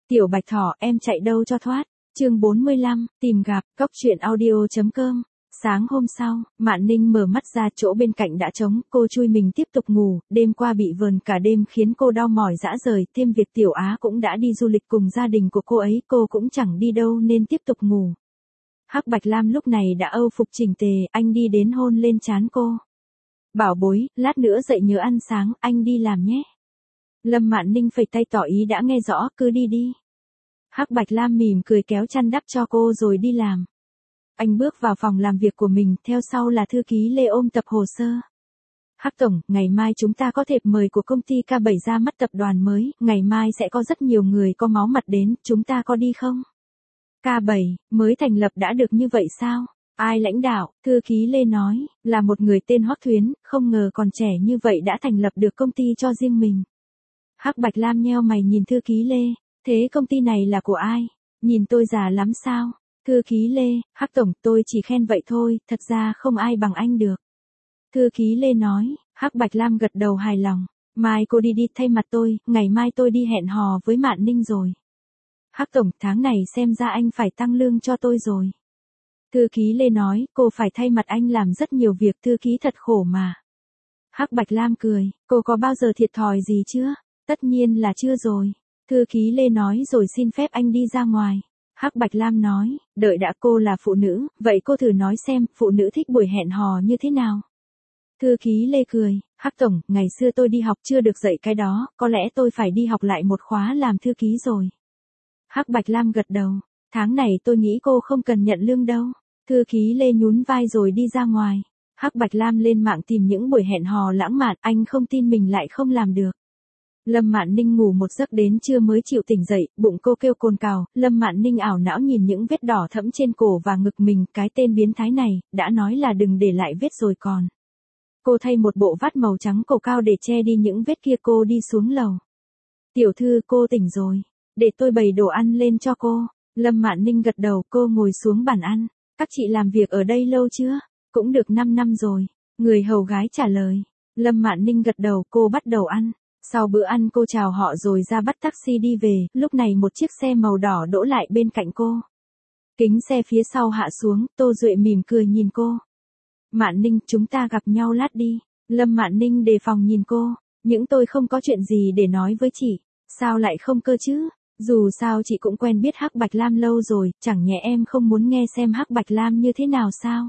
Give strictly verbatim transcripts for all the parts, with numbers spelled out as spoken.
Tiểu Bạch Thỏ, em chạy đâu cho thoát. Chương bốn mươi lăm, tìm gặp, cốc truyện audio chấm com. Sáng hôm sau, Mạn Ninh mở mắt ra, chỗ bên cạnh đã trống, cô chui mình tiếp tục ngủ, đêm qua bị vờn cả đêm khiến cô đau mỏi rã rời, thêm việc Tiểu Á cũng đã đi du lịch cùng gia đình của cô ấy, cô cũng chẳng đi đâu nên tiếp tục ngủ. Hắc Bạch Lam lúc này đã âu phục chỉnh tề, anh đi đến hôn lên trán cô. Bảo bối, lát nữa dậy nhớ ăn sáng, anh đi làm nhé. Lâm Mạn Ninh phẩy tay tỏ ý đã nghe rõ, cứ đi đi. Hắc Bạch Lam mỉm cười kéo chăn đắp cho cô rồi đi làm. Anh bước vào phòng làm việc của mình, theo sau là thư ký Lê ôm tập hồ sơ. Hắc Tổng, ngày mai chúng ta có thiệp mời của công ty K bảy ra mắt tập đoàn mới, ngày mai sẽ có rất nhiều người có máu mặt đến, chúng ta có đi không? K bảy, mới thành lập đã được như vậy sao? Ai lãnh đạo? Thư ký Lê nói, là một người tên Hoắc Thuyến, không ngờ còn trẻ như vậy đã thành lập được công ty cho riêng mình. Hắc Bạch Lam nheo mày nhìn thư ký Lê, thế công ty này là của ai? Nhìn tôi già lắm sao? Thư ký Lê, Hắc Tổng, tôi chỉ khen vậy thôi, thật ra không ai bằng anh được. Thư ký Lê nói, Hắc Bạch Lam gật đầu hài lòng, mai cô đi đi thay mặt tôi, ngày mai tôi đi hẹn hò với Mạn Ninh rồi. Hắc Tổng, tháng này xem ra anh phải tăng lương cho tôi rồi. Thư ký Lê nói, cô phải thay mặt anh làm rất nhiều việc, thư ký thật khổ mà. Hắc Bạch Lam cười, cô có bao giờ thiệt thòi gì chưa? Tất nhiên là chưa rồi. Thư ký Lê nói rồi xin phép anh đi ra ngoài. Hắc Bạch Lam nói, đợi đã, cô là phụ nữ, vậy cô thử nói xem, phụ nữ thích buổi hẹn hò như thế nào? Thư ký Lê cười, Hắc Tổng, ngày xưa tôi đi học chưa được dạy cái đó, có lẽ tôi phải đi học lại một khóa làm thư ký rồi. Hắc Bạch Lam gật đầu, tháng này tôi nghĩ cô không cần nhận lương đâu. Thư ký Lê nhún vai rồi đi ra ngoài. Hắc Bạch Lam lên mạng tìm những buổi hẹn hò lãng mạn, anh không tin mình lại không làm được. Lâm Mạn Ninh ngủ một giấc đến trưa mới chịu tỉnh dậy, bụng cô kêu cồn cào, Lâm Mạn Ninh ảo não nhìn những vết đỏ thẫm trên cổ và ngực mình, cái tên biến thái này, đã nói là đừng để lại vết rồi còn. Cô thay một bộ vát màu trắng cổ cao để che đi những vết kia, cô đi xuống lầu. Tiểu thư, cô tỉnh rồi, để tôi bày đồ ăn lên cho cô. Lâm Mạn Ninh gật đầu, cô ngồi xuống bàn ăn. Các chị làm việc ở đây lâu chưa? Cũng được năm năm rồi. Người hầu gái trả lời. Lâm Mạn Ninh gật đầu, cô bắt đầu ăn. Sau bữa ăn cô chào họ rồi ra bắt taxi đi về, lúc này một chiếc xe màu đỏ đỗ lại bên cạnh cô. Kính xe phía sau hạ xuống, Tô Duệ mỉm cười nhìn cô. Mạn Ninh, chúng ta gặp nhau lát đi. Lâm Mạn Ninh đề phòng nhìn cô. Những tôi không có chuyện gì để nói với chị. Sao lại không cơ chứ? Dù sao chị cũng quen biết Hắc Bạch Lam lâu rồi, chẳng nhẽ em không muốn nghe xem Hắc Bạch Lam như thế nào sao?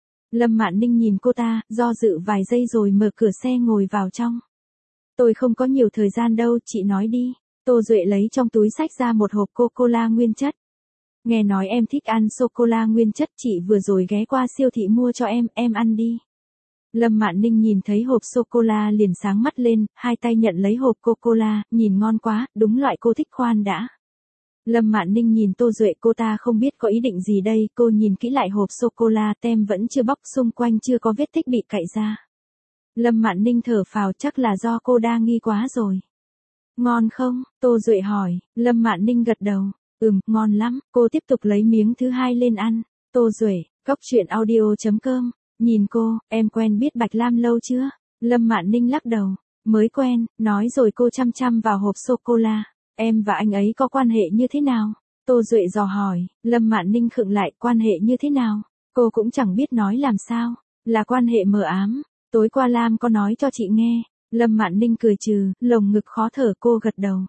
Lâm Mạn Ninh nhìn cô ta, do dự vài giây rồi mở cửa xe ngồi vào trong. Tôi không có nhiều thời gian đâu, chị nói đi. Tô Duệ lấy trong túi xách ra một hộp coca-cola nguyên chất. Nghe nói em thích ăn sô-cô-la nguyên chất, chị vừa rồi ghé qua siêu thị mua cho em, em ăn đi. Lâm Mạn Ninh nhìn thấy hộp sô-cô-la liền sáng mắt lên, hai tay nhận lấy hộp coca-cola, nhìn ngon quá, đúng loại cô thích. Khoan đã. Lâm Mạn Ninh nhìn Tô Duệ, cô ta không biết có ý định gì đây, cô nhìn kỹ lại hộp sô-cô-la, tem vẫn chưa bóc, xung quanh chưa có vết tích bị cạy ra. Lâm Mạn Ninh thở phào, chắc là do cô đa nghi quá rồi. Ngon không? Tô Duệ hỏi. Lâm Mạn Ninh gật đầu. Ừm, ngon lắm. Cô tiếp tục lấy miếng thứ hai lên ăn. Tô Duệ, cốc truyện audio chấm com. Nhìn cô, em quen biết Bạch Lam lâu chưa? Lâm Mạn Ninh lắc đầu. Mới quen, nói rồi cô chăm chăm vào hộp sô-cô-la. Em và anh ấy có quan hệ như thế nào? Tô Duệ dò hỏi. Lâm Mạn Ninh khựng lại, quan hệ như thế nào? Cô cũng chẳng biết nói làm sao. Là quan hệ mờ ám. Tối qua Lam có nói cho chị nghe. Lâm Mạn Ninh cười trừ, lồng ngực khó thở, cô gật đầu.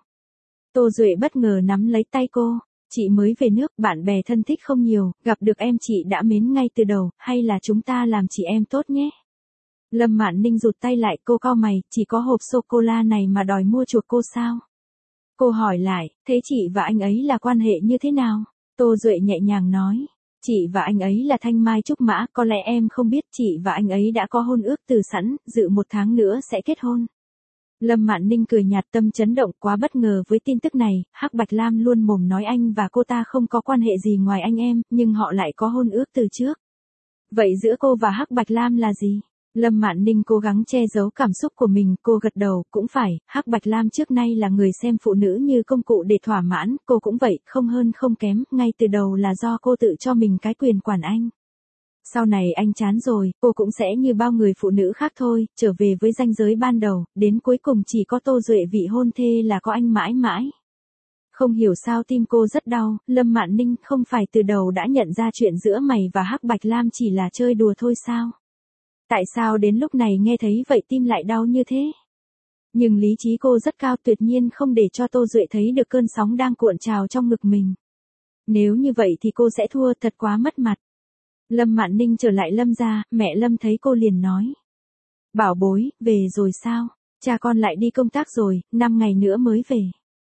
Tô Duệ bất ngờ nắm lấy tay cô. Chị mới về nước, bạn bè thân thích không nhiều, gặp được em chị đã mến ngay từ đầu, hay là chúng ta làm chị em tốt nhé. Lâm Mạn Ninh rụt tay lại, cô cau mày, chỉ có hộp sô-cô-la này mà đòi mua chuộc cô sao? Cô hỏi lại, thế chị và anh ấy là quan hệ như thế nào? Tô Duệ nhẹ nhàng nói. Chị và anh ấy là thanh mai trúc mã, có lẽ em không biết, chị và anh ấy đã có hôn ước từ sẵn, dự một tháng nữa sẽ kết hôn. Lâm Mạn Ninh cười nhạt, tâm chấn động, quá bất ngờ với tin tức này, Hắc Bạch Lam luôn mồm nói anh và cô ta không có quan hệ gì ngoài anh em, nhưng họ lại có hôn ước từ trước. Vậy giữa cô và Hắc Bạch Lam là gì? Lâm Mạn Ninh cố gắng che giấu cảm xúc của mình, cô gật đầu, cũng phải, Hắc Bạch Lam trước nay là người xem phụ nữ như công cụ để thỏa mãn, cô cũng vậy, không hơn không kém, ngay từ đầu là do cô tự cho mình cái quyền quản anh. Sau này anh chán rồi, cô cũng sẽ như bao người phụ nữ khác thôi, trở về với ranh giới ban đầu, đến cuối cùng chỉ có Tô Duệ vị hôn thê là có anh mãi mãi. Không hiểu sao tim cô rất đau, Lâm Mạn Ninh không phải từ đầu đã nhận ra chuyện giữa mày và Hắc Bạch Lam chỉ là chơi đùa thôi sao? Tại sao đến lúc này nghe thấy vậy tim lại đau như thế? Nhưng lý trí cô rất cao, tuyệt nhiên không để cho Tô Duệ thấy được cơn sóng đang cuộn trào trong ngực mình. Nếu như vậy thì cô sẽ thua, thật quá mất mặt. Lâm Mạn Ninh trở lại Lâm gia, mẹ Lâm thấy cô liền nói. Bảo bối, về rồi sao? Cha con lại đi công tác rồi, năm ngày nữa mới về.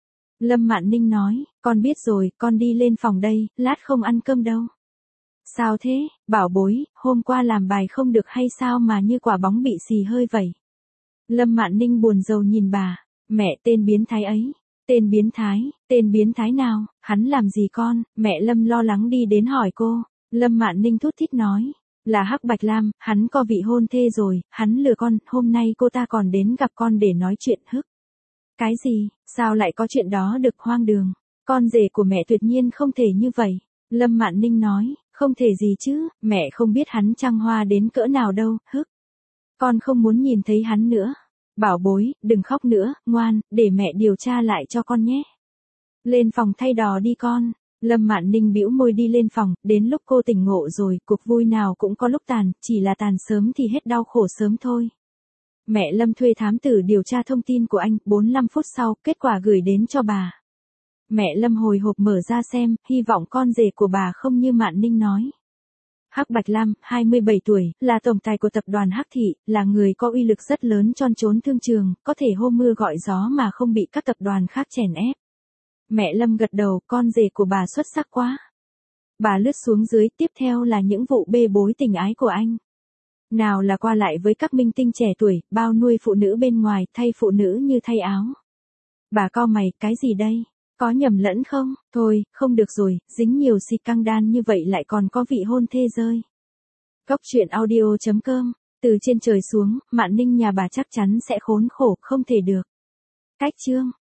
Lâm Mạn Ninh nói, con biết rồi, con đi lên phòng đây, lát không ăn cơm đâu. Sao thế, bảo bối, hôm qua làm bài không được hay sao mà như quả bóng bị xì hơi vậy? Lâm Mạn Ninh buồn rầu nhìn bà, mẹ tên biến thái ấy. Tên biến thái, tên biến thái nào, hắn làm gì con? Mẹ Lâm lo lắng đi đến hỏi cô. Lâm Mạn Ninh thút thít nói, là Hắc Bạch Lam, hắn có vị hôn thê rồi, hắn lừa con, hôm nay cô ta còn đến gặp con để nói chuyện hức. Cái gì, sao lại có chuyện đó được, hoang đường, con rể của mẹ tuyệt nhiên không thể như vậy. Lâm Mạn Ninh nói, không thể gì chứ, mẹ không biết hắn trăng hoa đến cỡ nào đâu, hức. Con không muốn nhìn thấy hắn nữa. Bảo bối, đừng khóc nữa, ngoan, để mẹ điều tra lại cho con nhé. Lên phòng thay đò đi con. Lâm Mạn Ninh bĩu môi đi lên phòng, đến lúc cô tỉnh ngộ rồi, cuộc vui nào cũng có lúc tàn, chỉ là tàn sớm thì hết đau khổ sớm thôi. Mẹ Lâm thuê thám tử điều tra thông tin của anh, bốn mươi lăm phút sau, kết quả gửi đến cho bà. Mẹ Lâm hồi hộp mở ra xem, hy vọng con rể của bà không như Mạn Ninh nói. Hắc Bạch Lam, hai mươi bảy tuổi, là tổng tài của tập đoàn Hắc Thị, là người có uy lực rất lớn trong chốn thương trường, có thể hô mưa gọi gió mà không bị các tập đoàn khác chèn ép. Mẹ Lâm gật đầu, con rể của bà xuất sắc quá. Bà lướt xuống dưới, tiếp theo là những vụ bê bối tình ái của anh. Nào là qua lại với các minh tinh trẻ tuổi, bao nuôi phụ nữ bên ngoài, thay phụ nữ như thay áo. Bà cau mày, cái gì đây? Có nhầm lẫn không? Thôi, không được rồi, dính nhiều xì căng đan như vậy lại còn có vị hôn thê rơi. Cốc truyện audio chấm com, từ trên trời xuống, Mạn Ninh nhà bà chắc chắn sẽ khốn khổ, không thể được. Cách chương.